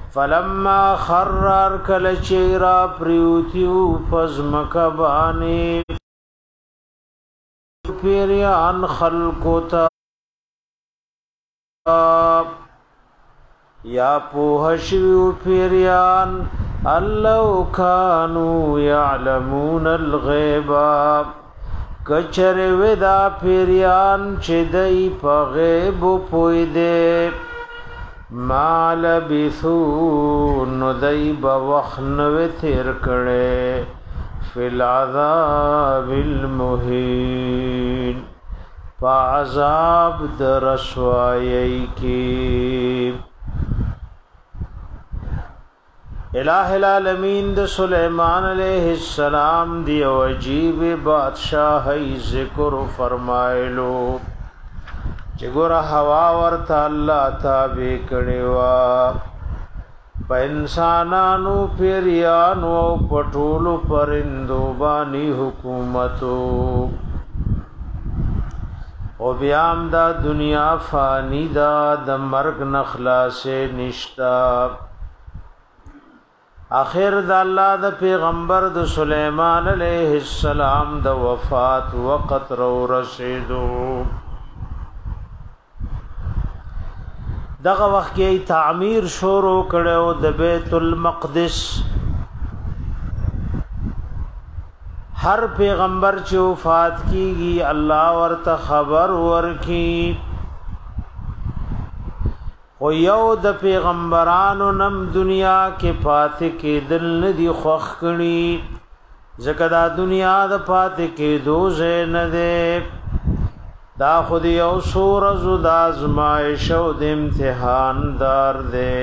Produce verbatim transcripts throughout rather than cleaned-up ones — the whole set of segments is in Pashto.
فلما خرر کل چیرا پریوتیو فزمکبانی پیریان خلقو تا یا پوہشیو پیریان اللو کانو یعلمون الغیبا کچر ودا پیریان چدئی پا غیب پوئی دے ما لبثو ندئی بوخنو تیر کڑے فی العذاب المہین فعذاب در رسوائی کی الہ العالمین د سلیمان علیہ السلام دی عجیب بادشاہی ذکر فرمائلو چې ګوره هوا ورته الله تابع کړي وا په انسانانو پیریانو او پټولو پرندو باندې حکومتو او بیام دا دنیا فانی دا د مرگ نخلاص نشتا آخر د الله د پیغمبر د سلیمان علیہ السلام د وفات وقت رو رسیدو دغه وخت کې تعمیر شروع کړو د بیت المقدس هر پیغمبر چې وفات کیږي الله ورته خبر ورکي او یو د پیغمبرانو نم دنیا کې پاتې کېدل ندي خوښ کړي ځکه دا دنیا د پاتې کېدو ځای نه دی دا خود یو سورز د آزمایش او د امتحان دار دی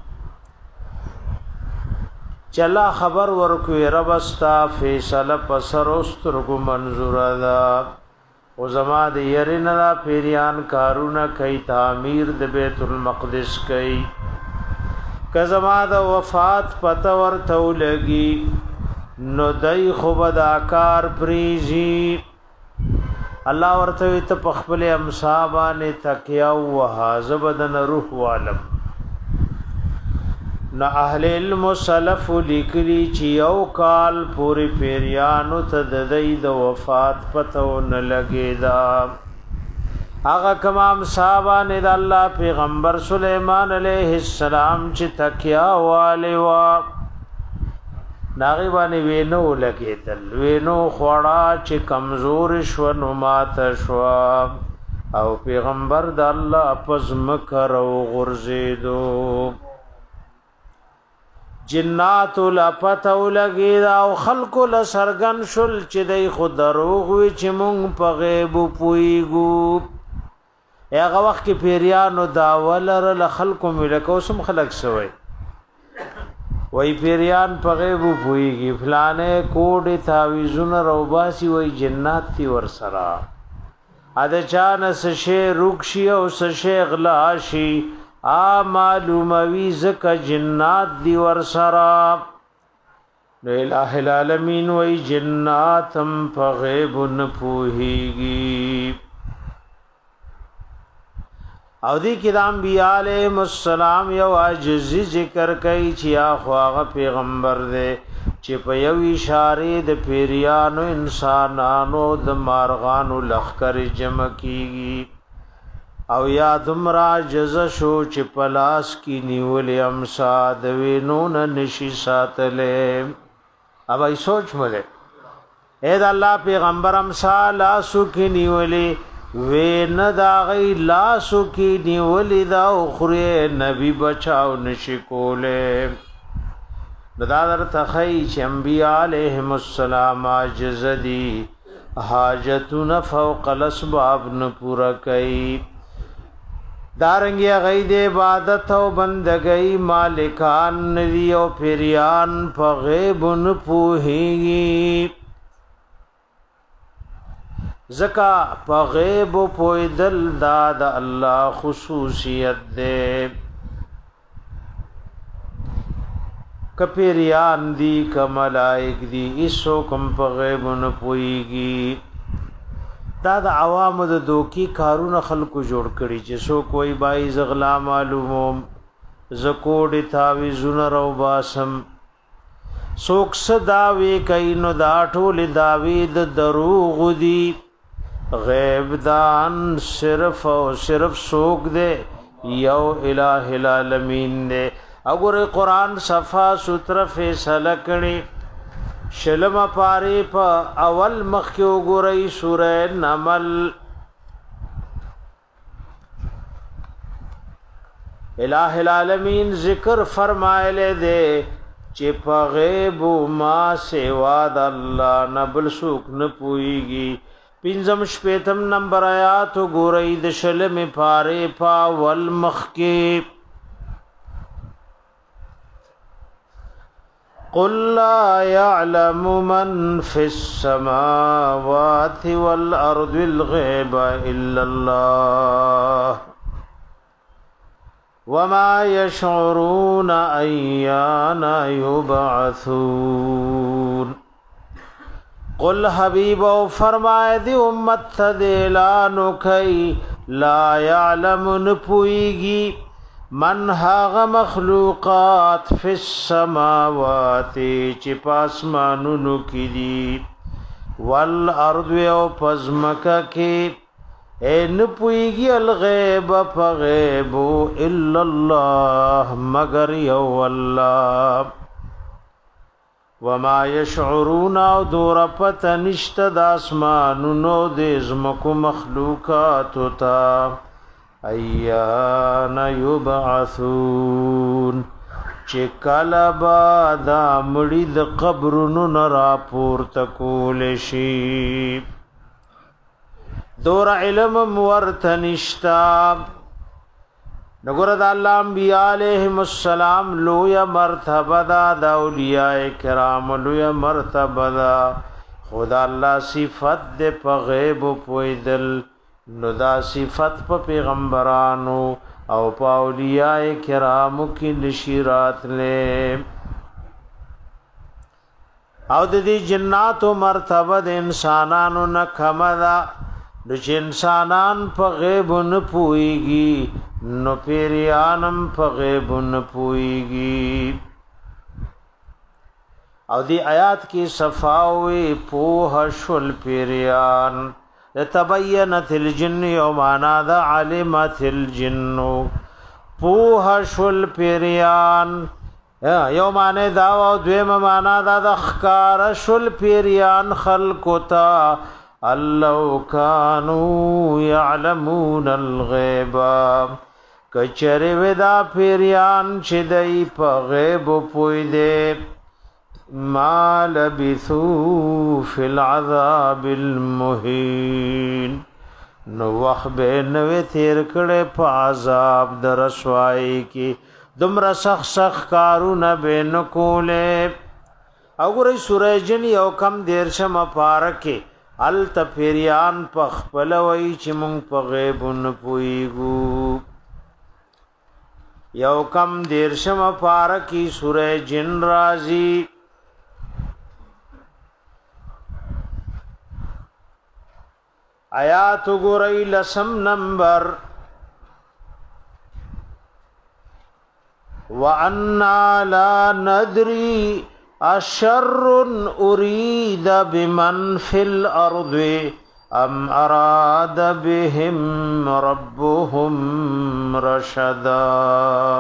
چلا خبر ورکوي رب استا فیصله پسر استرګو منظور ده او زما د يرین لا پیریان کارونه کوي تعمیر د بیت المقدس کوي که زما د وفات پته ورته لګي نو دای خو بداکار پریزي الله ورته ته پخپل امصابانه تکیا او حزبدن روح عالم نو اهل علم سلف لیکلی چې یو کال پوری پیریانو ته د دې د وفات پته نه لګیدا هغه کمام صحابانه د الله پیغمبر سلیمان علیہ السلام چې تکیا والے وا ناغي باندې وینو لګیدل وینو خوړه چې کمزور شو نو مات شو او پیغمبر د الله پزم کرو غرزیدو جنات لپتو لګی دا او خلق لسرغن شل چې دای خود دروغ وی چې مونږ په غیب پویګو هغه وخت کې پیریانو دا ولر ل خلق ملکو سم خلق سوی وای پیریان په غیب پویږي فلانه کوډه تعویذونه روباسي وای جنات تی ور سرا اده چانس شی روکشی او شی غلاشی ا معلوموی زکه جنات دی ور سرا الہ العالمین وای جناتم په غیب نه پوهیږي او دی کې د انبیاء علیهم السلام یو عجزی ذکر کوي چې هغه پیغمبر دی چې په یو اشاره د پیریانو انسانانو د مارغانو لخر جمع کیږي او یا دمرا جز شو چې پلاس کی نیول امسا د وینو نه نشي ساتلې اب ای سوچ مله اے د الله پیغمبر امسا لاسو کی نیولې وین دا غی لاسو کی نیولی دا اخری نبی بچاو نشی کولے بدادر تخی چی انبیاء علیہم السلام آجز دی حاجتون فوق الاسباب نپورا کئی دارنگی غی دے عبادت و بندگئی مالکان ندی و پیریان پا غیب نپوہیگی زکا پا غیب و پویدل دا دا اللہ خصوصیت دے کپیریان دی کملائک دی اسو کم پا غیب نپویگی دا دا عوام دا دوکی کارون خلقو جوڑ کری چسو کوئی بائی زغلا معلوموم زکوډی تاویزونه رو باسم سوک صداوی کئی نو دا ټول داوی د دروغ دی غیب دان صرف او صرف سوک دے یو الہ العالمین دے اگر قرآن صفا ستر فیصله کړي شلم پاری پا اول مخیو گرئی سورہ نمل الہ العالمین ذکر فرمائلے دے چی پا غیب ما سوا دا اللہ نبل سوک نپوئیگی پینزم شپیتم نمبر آیاتو گرئی د شلم پاری پا اول مخی قل لا يعلم من في السماوات والأرض الغيب إلا الله وما يشعرون أيان يبعثون قل حبیب او فرمائے دی امت تدیلانو کئی لا يعلم نپوئیگی من هاغ مخلوقات فی السماوات چی پاسمانونو کی دی والارض او پزمکا کی اے نپوئیگی الغیب پا غیبو الا اللہ مگر یو اللہ وما یشعرون او دور پتا نشت داسمانونو دیزمکو مخلوقاتو تا ایان یبعثون چه کلبا دا مڑی دا قبرنو نرا پورتا کولشی دور علم مورتا نشتا نگورد اللہ انبیاء علیہم السلام لویا مرتبہ دا دا اولیاء کرام لویا مرتبہ دا خدا اللہ صفت دے پا غیب پویدل نو دا صفت پا پیغمبرانو او پا اولیاء کرامو کی نشیرات لے او دی جنات و مرتبہ د انسانانو نکم دا نو چه انسانان پا غیب نپوئیگی نو پیریانم پا غیب نپوئیگی او دی آیات کی صفاوی پوہ شل پیریان تبینت الجن یومانا دا علمت الجن پوہ شل پیریان یومانے داو دویم مانا دا دا خکار شل پیریان خلقتا اللو کانو یعلمون الغیبا کچری ودا پیریان چدئی پا غیب پوئی دے ما لبثو فی العذاب المہین نو وقت بے نوے تیر کڑے پا عذاب در رسوائی کی دمرا سخ سخ کارو نبے نکولے اگر سورہ جن یو کم دیر شم پارکے ال تپیریان پخ پلوئی چی مونگ پا غیب نپوئیگو یو کم دیر شم پارکی سورہ جن رازی آیات گرئی لسم نمبر وَأَنَّا لَا نَدْرِي أَشَرٌ أُرِيدَ بِمَنْ فِي الْأَرْضِ أَمْ أَرَادَ بِهِمْ رَبُّهُمْ رَشَدًا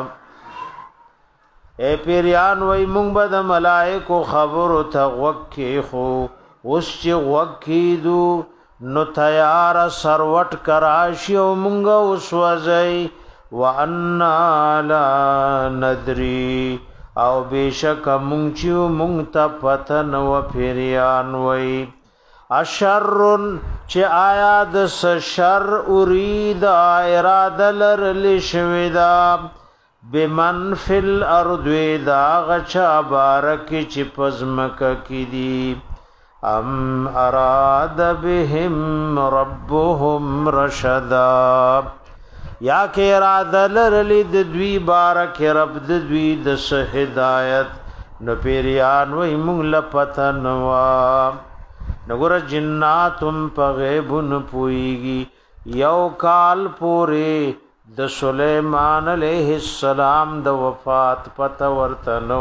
اے پیریان وی مونگ بد ملائکو خبرو تا غوکی خو اس چی غوکی دو نو تیار سروٹ کراشی و مونگا اس وزی وَأَنَّا لَا نَدْرِي او بیشک مونگ چیو مونگ تا پتن و پیریان وی اشرن چه آیا دس شر ارید اراد لرلشویدا بمن فی الارض دا غچا بارکی چی پزمک کی دی ام اراد بهم ربهم رشدا یا کہ ارادہ لرلی دوی بارک رب دوی دس ہدایت نو پیریان وی مونگ لپتنوا نگر جناتم پا غیب نپوئیگی یو کال پورے د سليمان عليه السلام د وفات پته ورته نو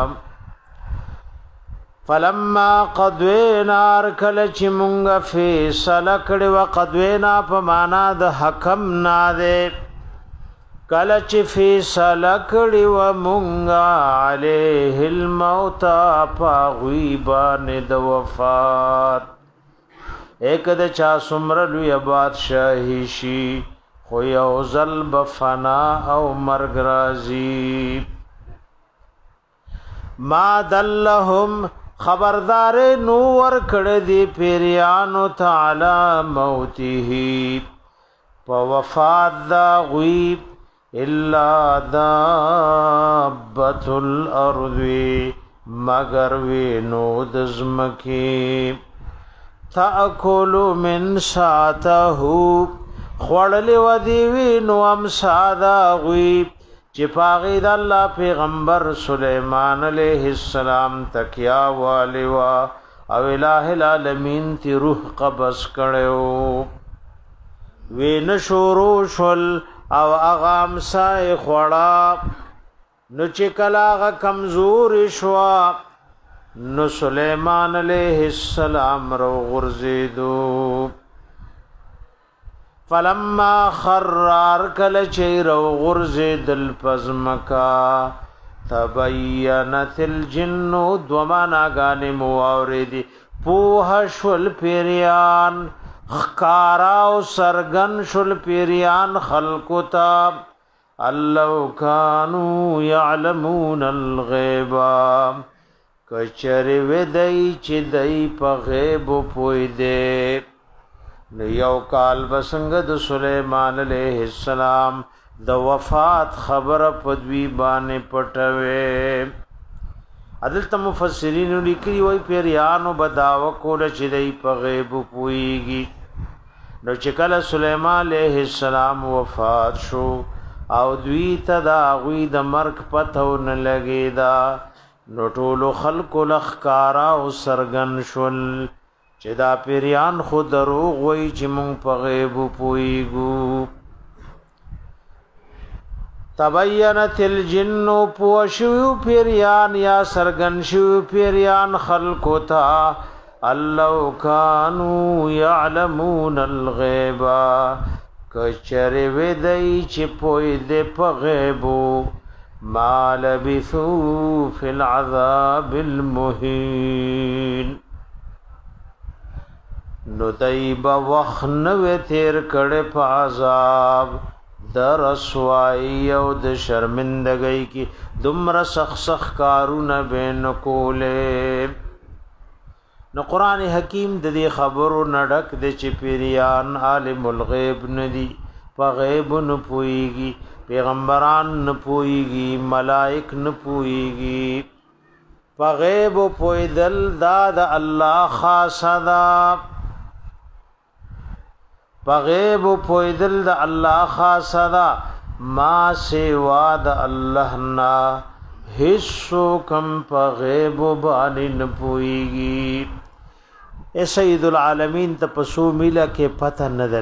فلما قدوینا ارکل چې مونږه فیصله کړې و قدوینا په معنا د حکم نه ده کله چې فیصله کړې و مونږه علیه الموت په غیبانه د وفات ایک د چا سمر لوی بادشاہی شي خو یو ځل بفنا او مرګ راځي ما دلهم خبردار نور کړه دی پیریانو تعالی موته په وفات دا غیب الا دابت الارض مگر وینو دزمکی تاکل من ساته خړل ودی وینو ام ساده غیب چې پاغید الله پیغمبر سلیمان علیہ السلام تکیا والوا او الہ العالمین تی روح قبض کړو وین شورو شل او اغام سای خړا نو چې کلاغه کمزور شوا نو سلیمان علیہ السلام رو غرزیدو فلما خرار کل چیر غرزد الپزمکا تبینت الجن دومانا گانی مواردی پوها شل پیریان خکاراو سرگن شل پیریان خلقتا اللو کانو یعلمون الغیبا کچری ودئی چی دئی پا غیب پوئی دے یو کال بسنگ د سلیمان علیہ السلام د وفات خبر پدوی باندې پټوي عدالت مفسرین لیکي وای پیریانو بداو کول چې دی په غیب پويږي نو چې کله سلیمان علیہ السلام وفات شو او دوی ته دا غوی د مرګ پته ون لګیدا نو ټول خلق لخکارا او سرغن شول چې دا پیریان خو دروغ وای چې مونږ په غیب پويګو تبینت الجن پوشو پیریان یا سرغن شو پیریان خلقو تا اللو کانو یعلمون الغیب کچره ودای چې پوی دې په غیبو ما لبثو فی العذاب المهین نو دایبا وخنو تیر کړه په عذاب در رسوایی او د شرمندګۍ کی دمر سخ سخ کارونه بین کوله نو قران حکیم د دې خبرو نډک د چې پیریان عالم الغیب ندی په غیب نه پويږي پیغمبران نه پويږي ملائک نه پويږي په غیب پویدل دا د الله خاصه ده بغیب پویدل د الله خاصه ده ما سوا د الله نا هیڅ کم په غیب باندې نه پويږي اے سید العالمین ته پسو میلا کې پته نه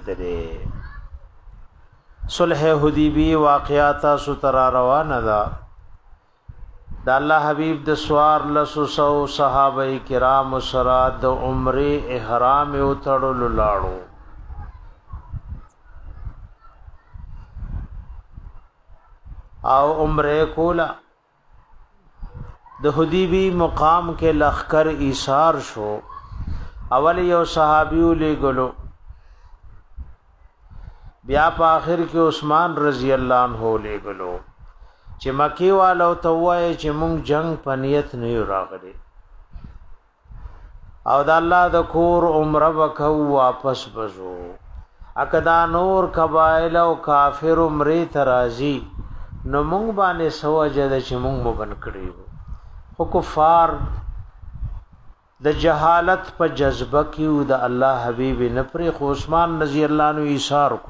لګیدره صلح حدیبی واقعات ستر روانه ده د الله حبیب د سوار لسو سو صحابه کرام سره د عمره احرام او تړلو لاړو او عمره کولا د حدیبی مقام کې لخر ایثار شو اول یو صحابیو لګلو بیا په اخر کې عثمان رضی الله عنه لګلو چې مکی والو ته وای چې مونږ جنگ په نیت نه راغلي او د الله د کور عمره وکاو واپس بزو اکدا نور قبایل او کافر عمره ترازی نو مونږ باندې سوجه د چې مونږ مبن کړیو خو کفار د جهالت په جذبه کې د الله حبیب نه پرې خو عثمان رضی الله عنه ایثار کو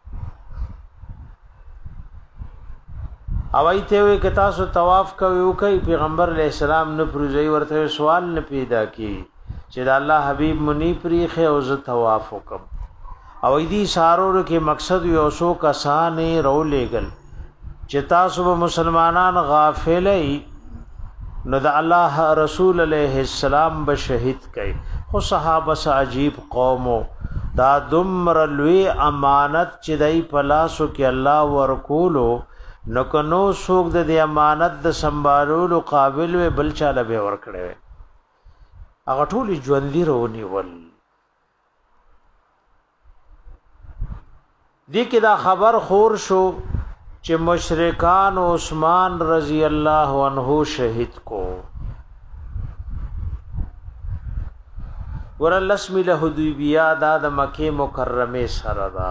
او ایته وی ک تاسو طواف کوي او کوي پیغمبر علی السلام نه پرځي ورته سوال نه پیدا کی چې د الله حبیب منی پرې خو ز طواف وکم او دې سارور کې مقصد یو سو کسانې رو لېګل چې تاسو به مسلمانان غافلې نو د الله رسول علیه السلام به شهید کړي خو صحابه عجیب قومو دا دمر لوی امانت چې دای په لاسو کې الله ورکولو نو کنو سوق د دې امانت د سنبالولو قابل و بل چاله به ورکړي هغه ټول ژوندۍ رونی ول دې کې دا خبر خور شو چې مشرکان عثمان رضی الله عنه شهید کو ورلسم له حدیبیه دا د مکه مکرمه سره دا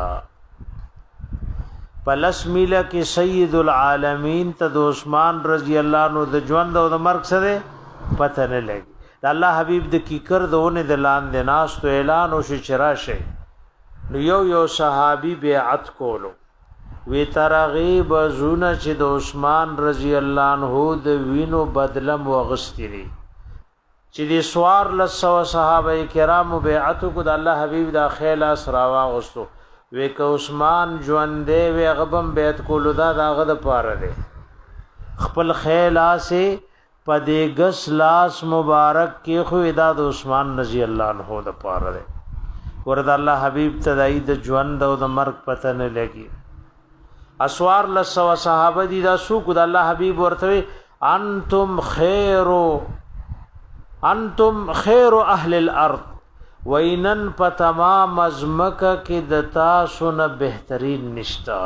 پلسمیله کې سید العالمین ته د عثمان رضی الله عنه د ژوند او د مرګ سره پته نه لګي د الله حبیب د کیکر دونه د لاندې ناس تو اعلان او شراشه نو یو یو صحابي بیعت کولو وی ترغیب زونه چې د عثمان رضی الله عنه د وینو بدلم وغستری چې د سوار لسو صحابه کرام بیعت کو د الله حبیب د خیل اسرا واغستو وی ک عثمان ژوندې وی غبم بیعت کولو دا داغه د پاره دی خپل خیل اسه پدې غس لاس مبارک کې خو د عثمان رضی الله عنه د پاره دی ورته الله حبیب تدای د ژوند او د مرګ پته نه لګي اسوار لسو صحابه دي دا سو کو د الله حبيب ورته انتم خير انتم خير اهل الارض وینن په تمام ازمکه کې د تاسو نه بهترین نشتا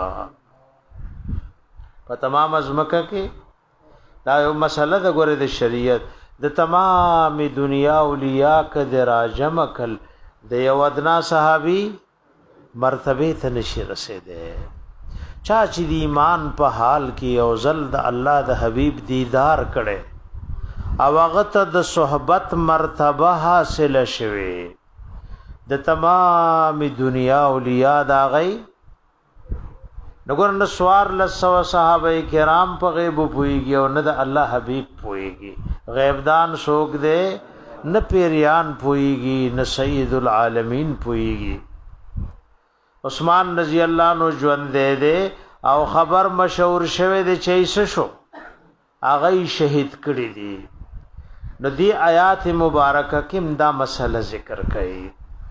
په تمام ازمکه کې دا یو مسله د ګوره د شریعت د تمام دنیا اولیاء ک د راجمکل د یو ادنا صحابي مرتبه ته نشي رسیدي چا چې د ایمان په حال کې او زل د الله د حبیب دیدار کړي او هغه ته د صحبت مرتبه حاصل شوه د تمام دنیا اولیاء دا غي نګور نو سوار لسو صحابه کرام په غیب پويږي او نه د الله حبیب پويږي غیب دان شوق دے نه پیریان پويږي نه سید العالمین پويږي عثمان رضی الله عنه ژوند دے دے او خبر مشهور شوه دے چې شو هغه شهید کړی دي نو دی آیات مبارکه کې دا مسله ذکر کړي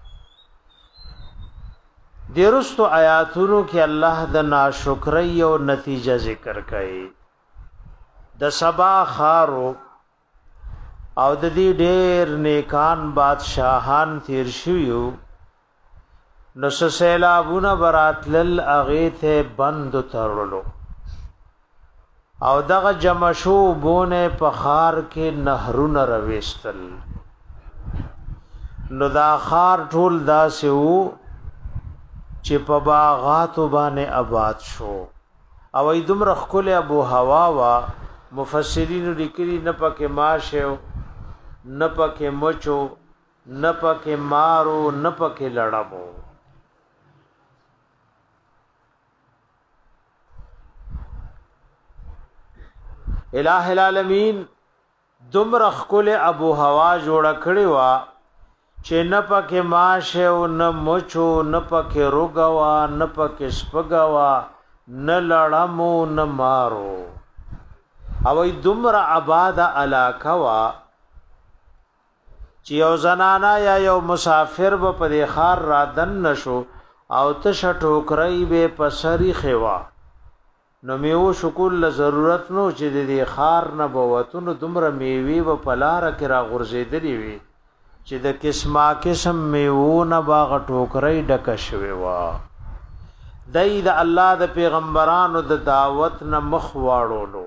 دیرستو آیاتونو کې الله د ناشکری او نتیجه ذکر کړي د سبا خارو او د دې ډېر نیکان بادشاہان تیر شویو نو سیلابونه براتلل اغیث بند ترلو او دغه جمشو بونه پخار کې نهرونه رويستل نو دا خار ټول داسې وو چې په باغاتو باندې آباد شو او ای دومره خپل ابو هوا وا مفسرین لیکلي نه پکې ماشه نه پکې مچو نه پکې مارو نه پکې لړمو الہ العالمین دمر خکل ابو هوا جوړ کړي وا چې نه پکې ماشه او نه مچو نه پکې روغوا نه پکې سپګوا نه لړمو نه مارو او ای دمر آباد علاقه وا چې یو زنانا یا یو مسافر به په خار را دن نشو او ته شټوکرای به پسری خوا نو میو شکول له ضرورت نو چې د دې خار نه بوتونو دومره میوي و پلار کې را غورځېدلې وي چې د قسمه قسم میوو نه باغ ټوکرای ډک شوی وا دای د الله د پیغمبرانو د دعوت نه مخ واړولو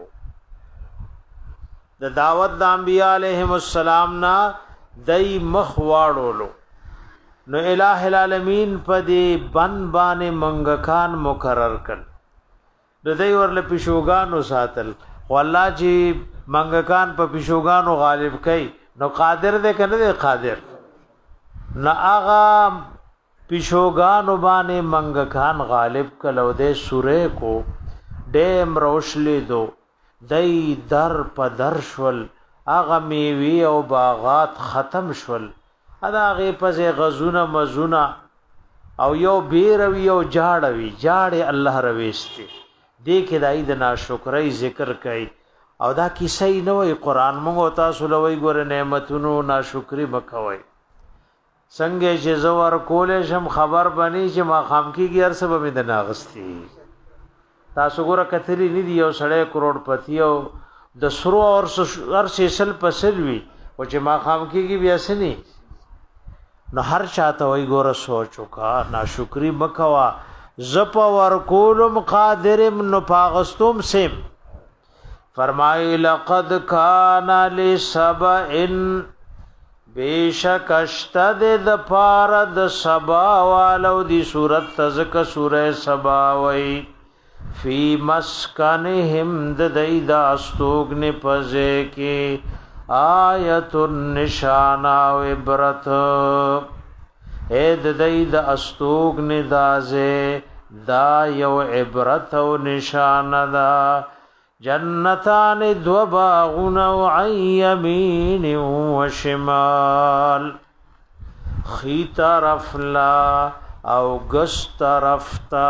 د دعوت د انبیاء علیهم السلام نه دای مخ واړولو نو الہ العالمین په دې بن باندې منګکان مقرر کړ د دې ورله پښوګانو ساتل والله چې منګکان په پښوګانو غالب کړي نو قادر دې کنه دې قادر نه اغا پښوګانو باندې منګکان غالب کلو دې سوره کو ډېم روشلې دو دای در په در شول اغا میوي او باغات ختم شول ادا غي پسې غزونه مزونه او یو بیروی او جاړوي جاړه الله رويستي دې کې دای د ناشکرۍ ذکر کوي او دا کیسه نه وي قران موږ تاسو لوي ګور نعمتونو ناشکری مکوي څنګه چې زور کولې شم خبر بني چې ما خام کیږي هر سبب مې د ناغستی تاسو ګور کتلی نه دی یو سړی کروڑ پتی او د سرو اور هر سیسل پسلوي او چې ما خام کیږي بیا سني نو هر چاته وای ګور سوچو کا ناشکری مکوا زپ ور کولم قادرم نو پاغستوم سیم فرمای لقد کان لسبئن بیشک اشتد د پار د سبا والو دی صورت تزک سوره سبا وای فی مسکنهم د دید استوګن پزه کې آیت النشان او عبرت اے د دید استوګن دازه دا یو عبرت او نشان دا جنتان دو باغون عن یمین و شمال خی طرف لا او گس طرف تا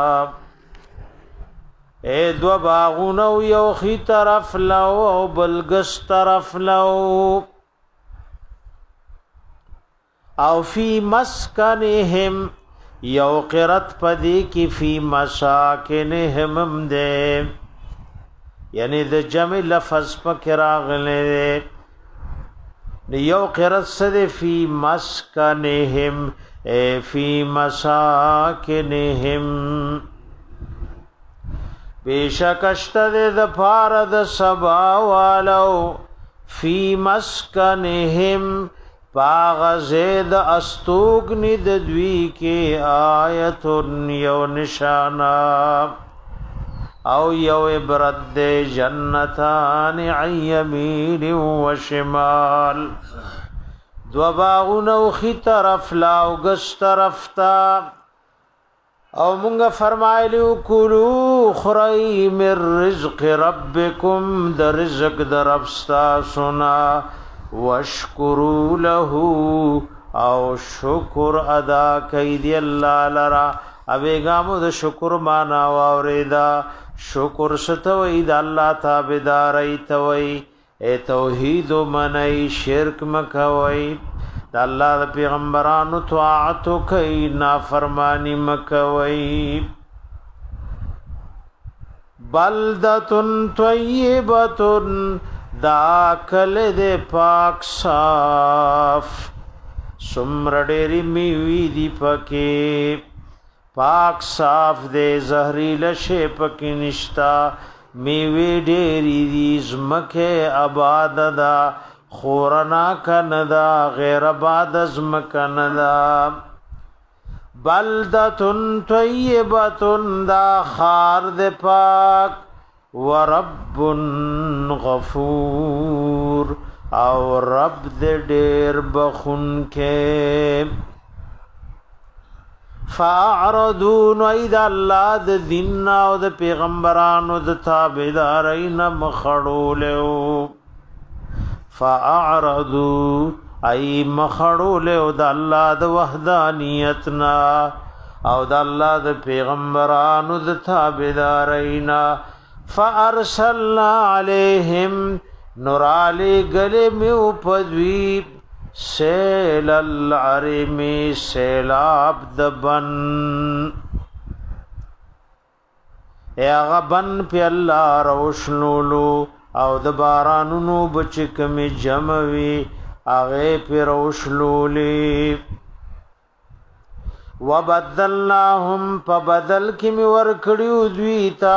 اے دو باغون یو خی طرف لا او بل گس طرف لا او فی مسکنهم یو قرت پدی کی فی مساکنهم دے یعنی د جمع لفظ پکې راغلی یو قرات سره فی مسکنهم فی مساکنهم بیشکشت د پار د سبا والو فی مسکنهم پاغ زید استوګنی د دوی کې آیت یو نشانا او یو عبرت دے جنتان عن یمین و شمال دو باغون او خی طرف لا او گس طرف تا او منگا فرمائلیو کلو خرائی من رزق ربکم در رزق در ربستا سنا وشکرو لہو او شکر ادا کئی دی اللہ لرا ابیگامو د شکر مانا واوریدا شکر ستوئی د الله تابعداري توي اے توحید منئی شرک مکوي د الله د پیغمبرانو طاعت کوي نافرمانی مکوي بلدتن طیبتن دا کل دے پاک صاف سمر ډېری میوي دی پکې پاک صاف دے زہریل شے پکی نشتا میوی ڈیری دی زمکے آباد دا خورنا کندا غیر آباد زمکن دا بلدتن طیبتن دا خار دے پاک ورب غفور او رب دے دیر بخون کے فاعرضون اید الله د دین او د پیغمبرانو د تابعدارین مخړولیو فاعرضوا ای مخړولیو د الله د وحدانیتنا او د الله د پیغمبرانو د تابعدارین فارسلنا علیہم نورالی گلی میو پدوی سیل العرمی سیلاب دبن اے آغا بن پی اللہ روشنولو او دبارانونو بچکمی جموی آغے پی روشلولی وبدلناهم پبدل کمی ورکڑیو دویتا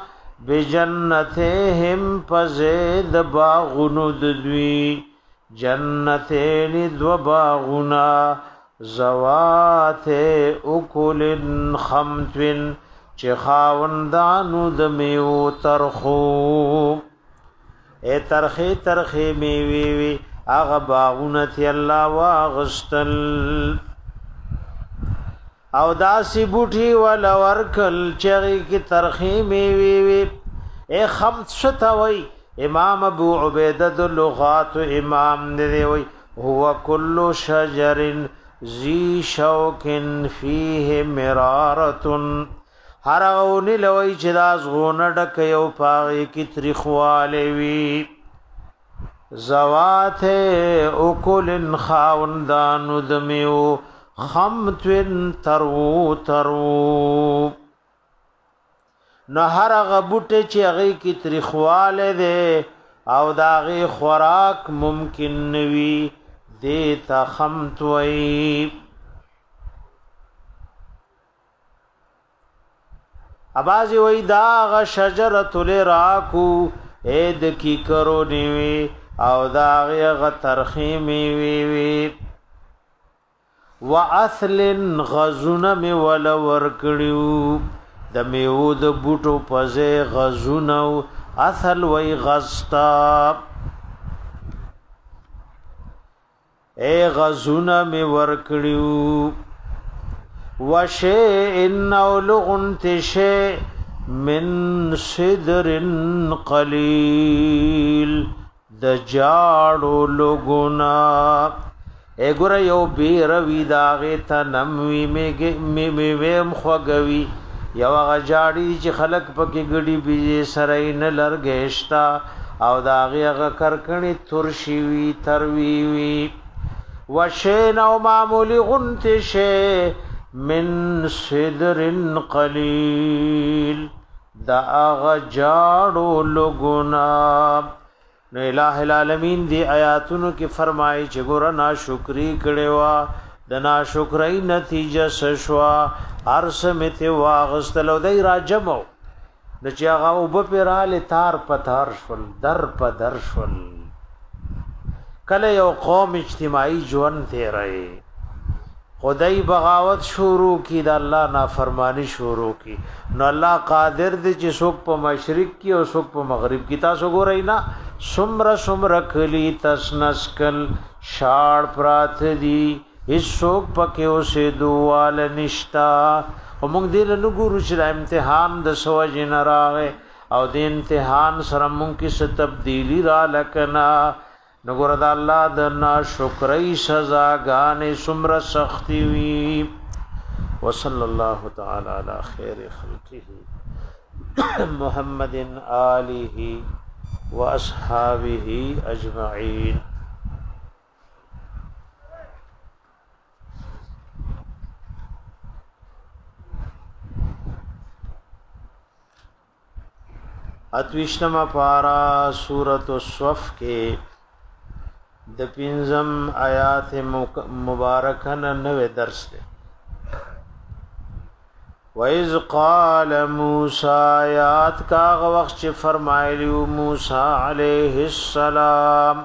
بجنتهم پزید باغونو دوی جنتین دو باغنا زوات اکل خمتن چه خاوندانو دمیو ترخو اے ترخی ترخی میویوی آغا باغونتی اللہ واغستل او داسی بوٹی والا ورکل چغی کی ترخی میویوی اے خمت شتاوی امام ابو عبیدہ دو لغات امام دے وی هو کل شجر ذی شوکن فیه مرارتن هر غونی لوی چې دا زغونه ډک یو پاغې کی تریخواله وی زوات اوکل خاوندانو دمیو خمتن ترو ترو نو هر غبوټه چې هغه کی تریخواله ده او داغه خوراک ممکن نوي دیتا خمتوئی ابازی وی داغ شجرت لراکو اید کی کرو نیوی او داغی غ ترخیمی وی وی و اثل غزون می ولور کړیو د میو د بوټو پزه غزونو اثل وی غستا اے غزونا می ورکڑیو وشے انو لغنتشے من صدر قلیل دجاڑو لگونا اے گورا یو بیروی داغی تا نموی می ویم خوگوی یو آغا جاڑی چی خلق پکی گڑی بیجی سرائی نلرگیشتا او داغی آغا کرکنی ترشیوی ترویوی وشین او معمولی غنتشے من صدر قلیل دا آغا جاڑو لگونا نو الہ العالمین دی آیاتونو کی فرمائی چی گورا ناشکری کڑیوا دا ناشکری نتیجہ سشوا عرص میتی واغستلو دی را جمعو دا چی آغا او بپیرالی تار پتار شول در پا در شول کله یو قوم اجتماعی ژوند تیرای خدای بغاوت شروع کی د الله نافرمانی شروع کی نو الله قادر دی چې څوک په مشرق کی او څوک په مغرب کی تاسو ګورئ نه سمر سمر کلی تسنسکل شاړ پرات دی هیڅ څوک پکې اوسې دوال نشتا او موږ دې له ګورو چې امتحان د سوج نه راغې او د امتحان سره موږ کې څه تبدیلی را لکنا نګور د الله د ناشکرۍ سزا غانې سمر سختی وی وصلی الله تعالی علی خیر خلقه محمد آله واصحابہ اجمعین. اتوشتما پارا سورۃ الصف کے د پنځم آیات مبارکن نوے درس دے. وَإِذْ قَالَ مُوسَى آیات کاغ وقت چه فرمائلیو موسیٰ علیہ السلام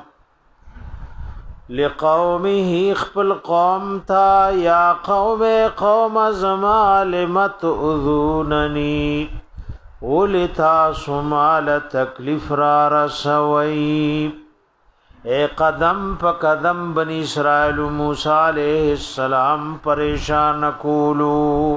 لقومه خپل قوم تا یا قوم قوم زما لم تؤذوننی اولی تاسو مال تکلیف را رسوی. اے قدم پا قدم بنی اسرائیل موسیٰ علیہ السلام پریشان کولو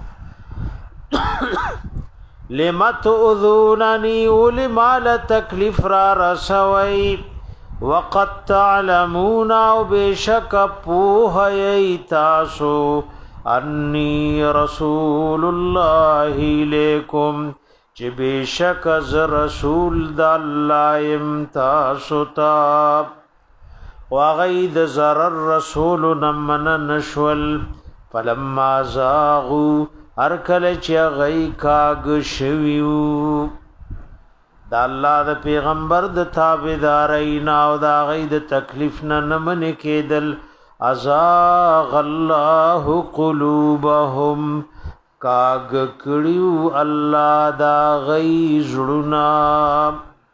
لما تؤذوننی اولی مال تکلیف را رسوی وقد تعلمون او بیشک پوہ ییتاسو انی رسول اللہ لیکم چی بیشک از رسول دا اللہ امتاسو تا وغید زرر رسول نمن نشول فلما زاغو ارکل چی غی کاگ شویو دا اللہ دا پیغمبر دا تابدارینا و دا غی دا تکلیفنا نمن کیدل ازاغ اللہ قلوبهم کاگ کړیو الله دا غي زړونا.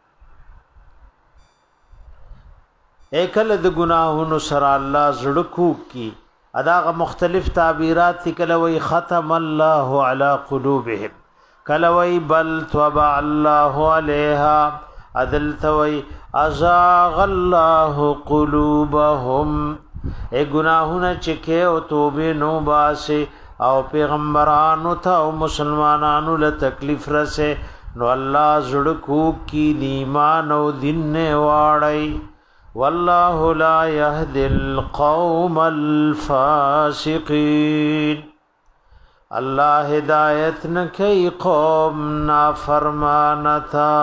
اکل د گناهونو سره الله زړکو کی اداغه مختلف تعبیرات کله وی ختم الله علی قلوبهم کله وی بل طبع الله علیها عدل توي ازاغ الله قلوبهم اے گناهونه چکه او توبه نو باسه او پیغمبرانو ته او مسلمانانو له تکلیف رسه نو الله زړکو کی ایمان او دین نه واړی والله لا يهدي القوم الفاسقين الله هدایت نکي قوم نافرمانتا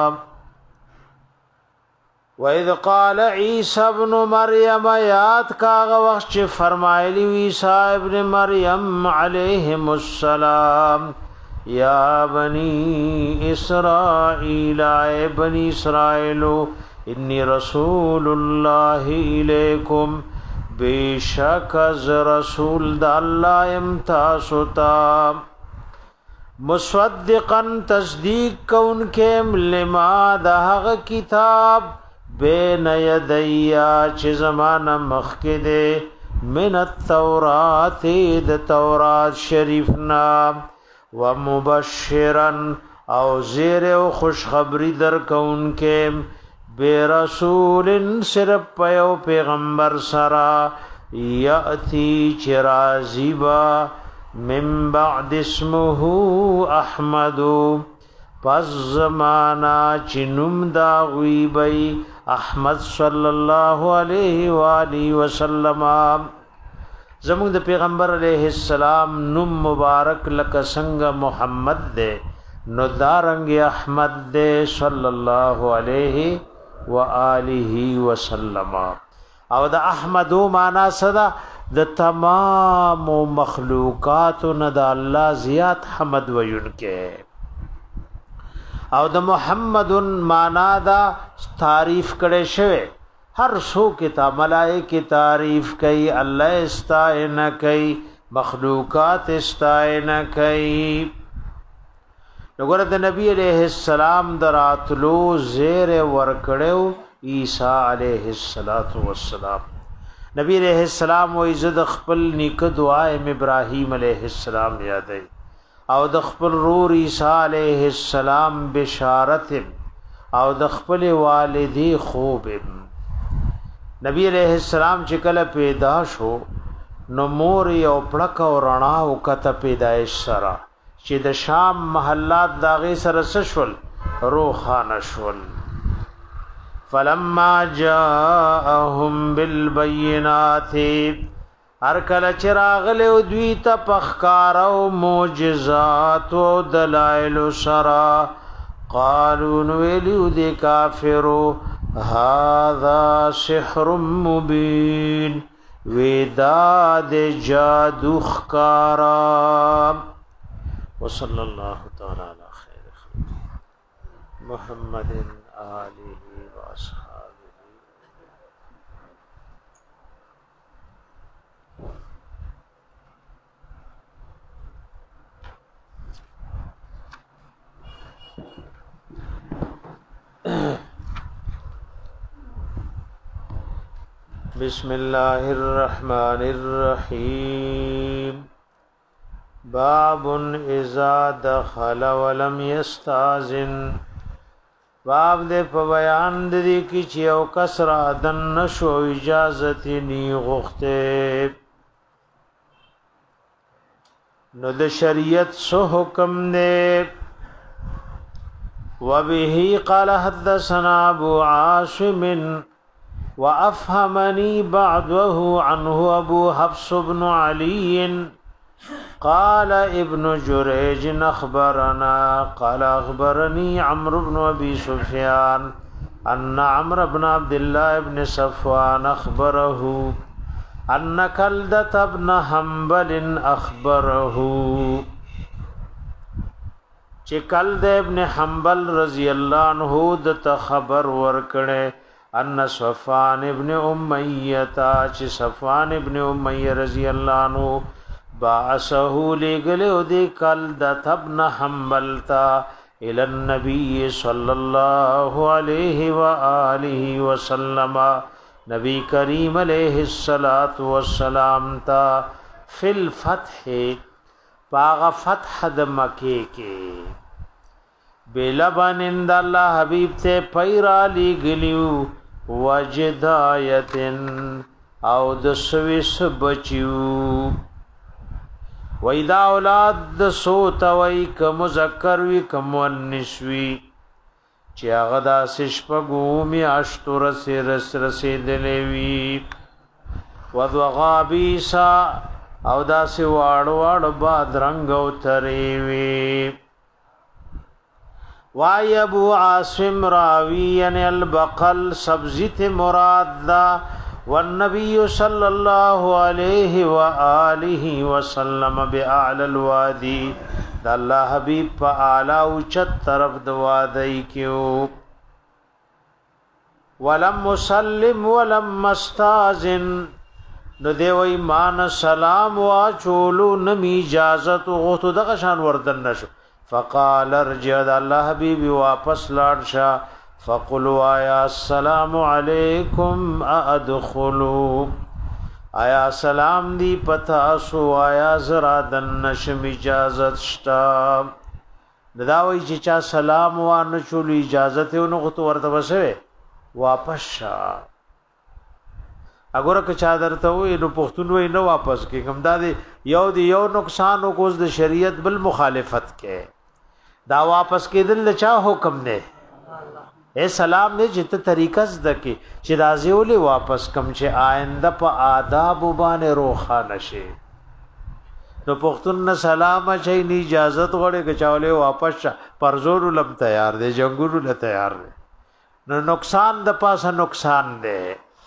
وَإِذْ قَالَ عِيسَى ابْنُ مَرْيَمَ یاد کاغه وخت چې فرمایلی عیسی ابن مریم علیهم السلام یا بنی اسرائیل ای بنی اسرائیل انی رسول الله الیکم بیشک از رسول د الله ام تاسو ته مصدقا تصدیق کون کې لما دغه کتاب بین یدیا چې زمانه مخکې ده من التورات د تورات شریفنا ومبشرا او زیر او خوشخبری در کون کې بے رسول صرف پیو پیغمبر سرا یاتی چرازیبا من بعد اسمه احمد پس زمانا چنم دا غیبی احمد صلی الله علیه و آله وسلم زمون د پیغمبر علیہ السلام نم مبارک لک سنگ محمد دے نو دارنگ احمد دے صلی الله علیه و آله وسلم او د احمدو معنا صدا د تمام مخلوقات نه د الله زیات حمد وینکه او د محمد معنا دا تعریف کړي شوی هر سو کتاب ملائکه تعریف کوي الله استعانه کوي مخلوقات استعانه کوي وګوره د نبی عليه السلام دراتلو زیر ور کړو عیسی علیه السلام نبی علیہ السلام و عزت خپل نیک دعا ابراهیم علیہ السلام یادای او د خپل رور عیسی علیہ السلام بشارت او د خپل والدی خوب نبی علیہ السلام چې کله پیدا شو نو مور یو پړک او رڼا او کته پیدایش سره چې د شام محلات داغه سره سشول روخانه شول فلما جاءهم بالبينات هر کله چراغ له دوی ته پخکار او معجزات او دلائل سرا قالوا ویلو دي کافرو هذا سحر مبين وداد جادو خکارا وصلى الله تعالى على خير خلق محمد آله وأصحابه بسم الله الرحمن الرحيم باب اذا دخل ولم يستاذن باب دې په بیان دې کې چې او کسرا دن نشو اجازه ني غوخته نو د شریعت سو حکم نه وبه قال حدثنا ابو عاصم وافهمني بعده عنه ابو حفص بن علي قال ابن جريج اخبرنا قال اخبرني عمرو بن ابي سفيان ان عمرو بن عبد الله بن صفوان اخبره ان كلدة ابن حنبل اخبره چې کلد ابن حنبل رضی الله عنه د خبر ورکړي ان صفوان ابن امیہ چې صفوان ابن امیہ رضی الله عنه باعثه لګلو دی کل د ابن حنبل تا الى النبي صلى الله عليه واله وسلم نبی کریم علیہ الصلات والسلام تا فی الفتح باغ فتح د مکه کې بلبنند الله حبیب ته پیرا لګلیو وجدایتن او د سویس بچیو ویدا اولاد د سوت وی ک مذکر وی ک مؤنث وی چې هغه د شپږو میاشتو رس رسېدلې وي وذغابیسا او داسې واړ واړ بادرنګ او ترې وي وای ابو عاصم راوی ان البقل سبزی ته مراد دا والنبي صلى الله عليه واله وسلم باعلى الوادي د الله حبيب په اعلی او چت طرف د وادي کیو ولم مسلم ولم مستاذن نو دی وی مان سلام واچولو نمی اجازت غوتو دغه شان وردن نشو فقال ارجع الله حبيب واپس لاړ شه فقلوا آیا السلام علیکم ادخلوا آیا سلام دی پتا سو آیا زرا دن نشم اجازت شتا داوی چې چا سلام وانه چول اجازت ونه غوتو ورته وسه واپس شا اګوره که چا درته وي نو پښتون وي نه واپس کې کوم دا دی یو دی یو نقصان او کوز د شریعت بل مخالفت کې دا واپس کېدل چا حکم نه اے سلام نه جته طریقه زده کې چې راځي ولې واپس کم چې آینده په آداب باندې روخه نشي نو پښتون نه سلام چي نه اجازت غوړي کې چاوله واپس پرزور لم تیار دي جنگورو له تیار دي نو نقصان د پاسه نقصان دی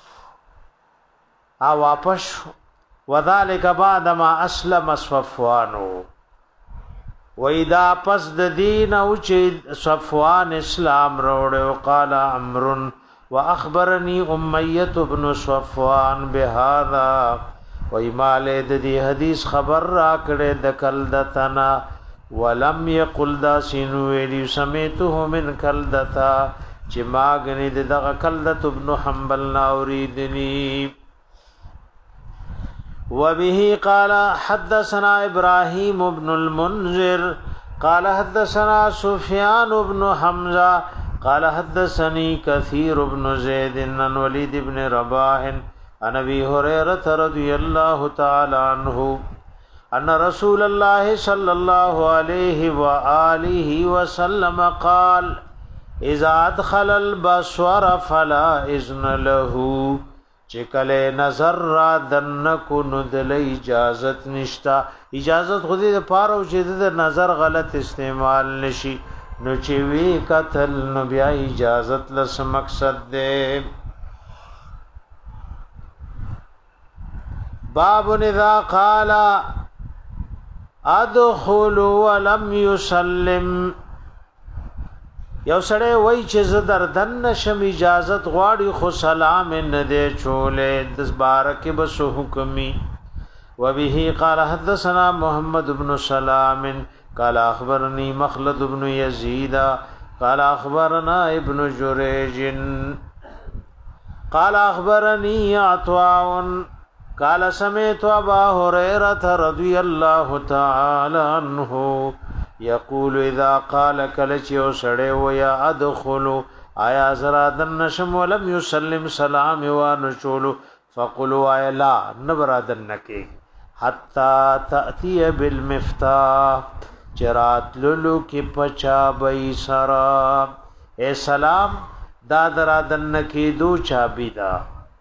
ا واپس وذالک بعد ما اسلم صفوانو وإذا پس د دین او چې صفوان اسلام روړ قال امر واخبرني اميه بن صفوان بهذا وإمال د دې حدیث خبر را کړه د کلدتنا ولم يقل دا سينو ویلی سمعته من کلدتا چې ما غني دغه کلدت ابن حنبل ناوریدنی وبه قال حدثنا ابراهيم بن المنذر قال حدثنا سفيان بن حمزه قال حدثني كثير بن زيد عن وليد بن رباح عن ابي هريره رضي الله تعالى عنه ان رسول الله صلى الله عليه واله وسلم قال اذا ادخل البصر فلا اذن له چکله نظر را دن کو نو دل اجازت نشتا اجازت خودی د پاره او چې د نظر غلط استعمال نشي نو چې وی قتل نو بیا اجازت لس مقصد ده باب اذا قال ادخل ولم يسلم یو سړی وای چې ز دردن نشم اجازت غواړي خو سلام نه دی چولې د بارکه بس حکمي وبه قال حدثنا محمد بن سلام قال اخبرني مخلد بن يزيد قال اخبرنا ابن جريج قال اخبرني عطاء قال سمعت ابا هريره رضي الله تعالى عنه یقول اذا قال کلچ یو سړی و یا ادخل آیا زرا دن نشم ولم يسلم سلام و نشول فقلوا آیا لا نبرادن نکی حتا تأتی بالمفتاح چرات لولو کی پچا بی سرا اے سلام دا درادن نکی دو چابی دا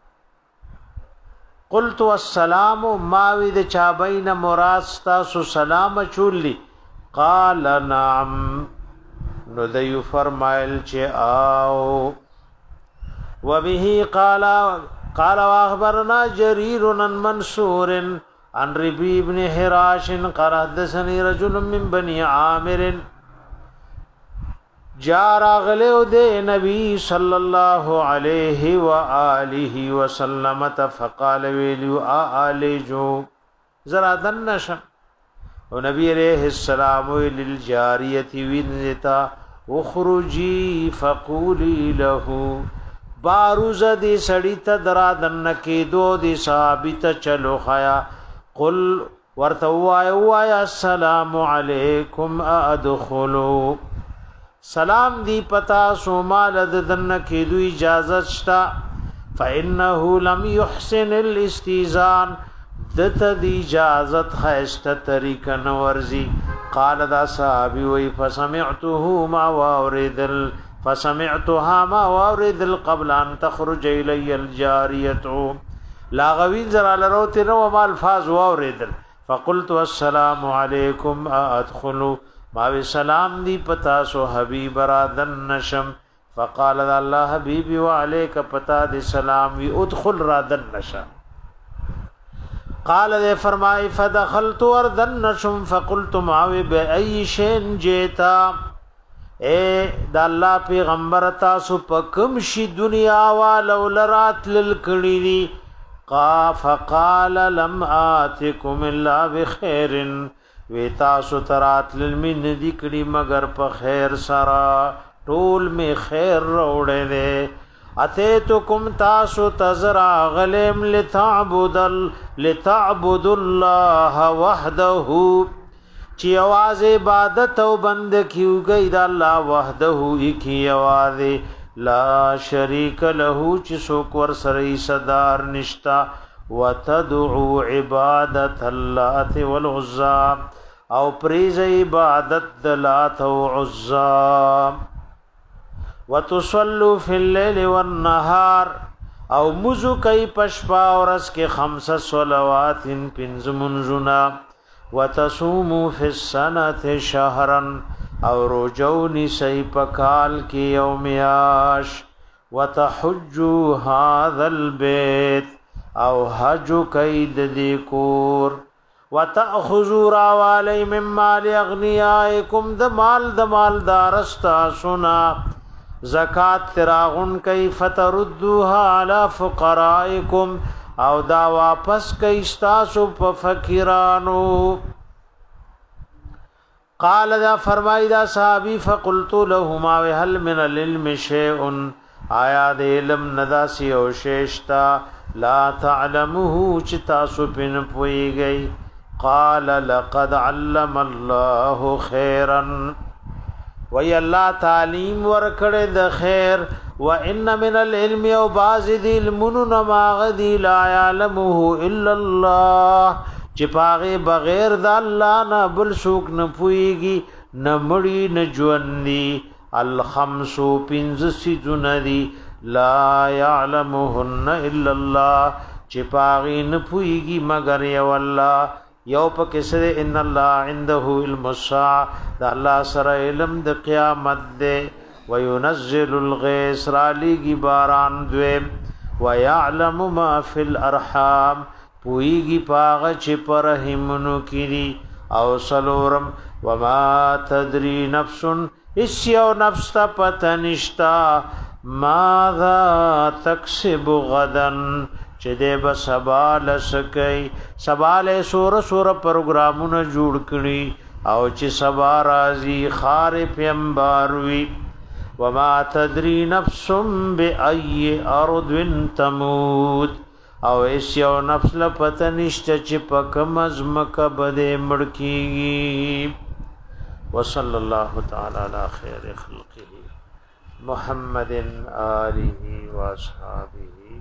قلت والسلام ماوی د چابین مراستا سو سلام چولی قال نعم نو دیو فرمایل چې آو وبه قال قال واخبرنا جرير عن منصور عن ربي بن حراش قال حدثني رجل من بني عامر جار غلو دے نبی صلی اللہ علیہ وآلہ وسلم فقال ویلو آلی جو ذرا دن نشم و نبی علیہ السلام للجاریتی وینتا اخرجی فقولی لہو باروز دی سڑی تا درا دن کی دو دی صحابی تا چلو خیا قل ورتوائی وائی السلام علیکم ادخلو سلام دی پتا سو مال دن کی دو اجازت شتا فإنه لم يحسن الاستیزان دته دی اجازت خیسته طریقه نورزی قال دا صحابی وی فسمعته ما واردل فسمعتها ما وارد قبل ان تخرج الي الجاريه لاغوین زرا لروت نو ما الفاظ وارد فقلت السلام علیکم ادخل ما سلام دی پتا سو حبیب را دن نشم فقال الله حبیبی وعلیک پتا دی سلام وی ادخل را دن نشم قال دے فرمائی فدخلت وردن نشم فقلت معاوی بے ای شین جیتا اے دا اللہ پیغمبر تاسو پکم شی دنیا والو لرات للکڑی دی قا فقال لم آتکم اللہ بخیر وی تاسو ترات للمن دی کڑی مگر پا خیر سرا طول میں خیر روڑے دے اتیتکم تاسو تزرع غلیم لتعبد لتعبد اللہ وحده چی آواز عبادت و بند کیو گئی دا اللہ وحده اکی آواز لا شریک له چی سوکور سری صدار نشتا وتدعو عبادت اللات والعزا او پریز عبادت دلات و عزا وتصلوا في الليل والنهار او مزو کئی پشپا ورس کے خمس صلوات پنز منزنا وتصوموا في السنة شهرا او روجونی سی پکال کی یومیاش وتحجوا هذا البيت او حج کید دیکور وتأخذوا راوالی من مال اغنیائکم دمال دمال دارستا سنا زکات تراغن کئی فتردوها علی فقرائکم او دا واپس کئی استاسو پا فقیرانو قال دا فرمائی دا صحابی فقلتو لهما وحل من العلم شیئن آیا دا علم نداسی او شیشتا لا تعلمه چتاسو پن پوئی گئی قال لقد علم اللہ خیرن وی اللہ تعلیم ورکڑے د خیر و ان من العلم او باز دی علمون ما غدی لا يعلمه الا الله چپاغه بغیر د الله نه بل سوک نه پويږي نه مړی نه ژوندۍ الخمس پنز سيزون دی لا يعلمهن الا الله چپاغه نه پويږي مگر یو الله یو پکې سره ان الله عنده علم الساعه دا الله سره علم د قیامت ده وينزل الغيث رالیږي باران دوی ويعلم ما في الارحام پویږي پاغه چې پرهمنو کړي او سلورم وما تدري نفس اسيو نفس ته پته نشتا ماذا تکسب غدا چې دې به سبال سکي سبال سور سور پروګرامونه جوړ کړي او چې سبا راځي خار پیمبار وي وما تدري نفس بأي ارض تموت او ایس یو نفس له پته نشته چې په کوم ځمکه بده مړ کیږي وصلی الله تعالی علی خیر خلقه محمد آله واصحابه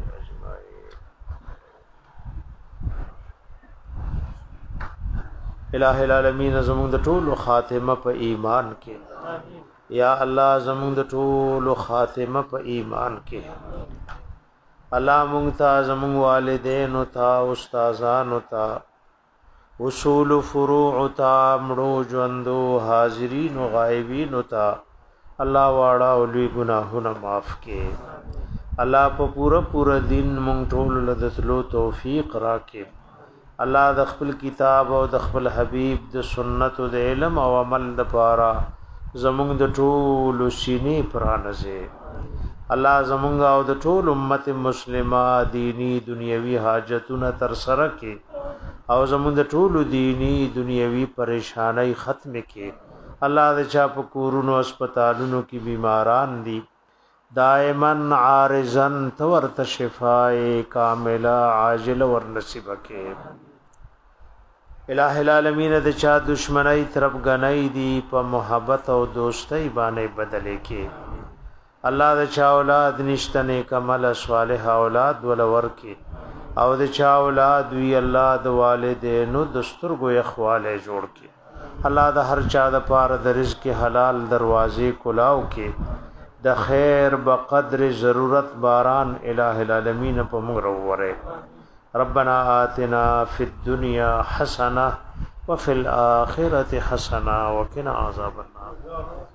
الہ العالمین زمون د ټولو خاتمه په ایمان کې یا الله زمون د ټولو خاتمه په ایمان کې الله مونږ ته زمون والدین او تا استادان او تا اصول فروع تا مړو ژوندو حاضرین او غایبین او تا الله واړه او لوی ګناهونه معاف کې الله په پورا پورا دین مونږ ټول لدتلو توفیق راکې الله د خپل کتاب او د خپل حبیب د سنت او د علم او عمل د پاره زمونږ د ټول سینې پرانځي الله زمونږ او د ټول امت مسلمه دینی دنیوي حاجتونه تر سره کې او زمونږ د ټول دینی دنیوي پریشانای ختم کې الله د چا په کورونو هسپتالونو کې بیماران دي دائما عارضا تورت شفای کامله عاجل ور نصیب کې الہ العالمین د چا دشمنی طرف غنۍ دی په محبت او دوستۍ باندې بدلې کې الله د چا اولاد نشته نیک عمل صالح اولاد ولور کې او د چا اولاد وی الله د والدینو دستورګو اخواله جوړ کې الله د هر چا د پاره د رزق حلال دروازې کلاو کې د خیر بقدر ضرورت باران الہ العالمین په موږ وروره ربنا آتنا فی الدنیا حسنه وفي الآخرة حسنه وقنا عذاب النار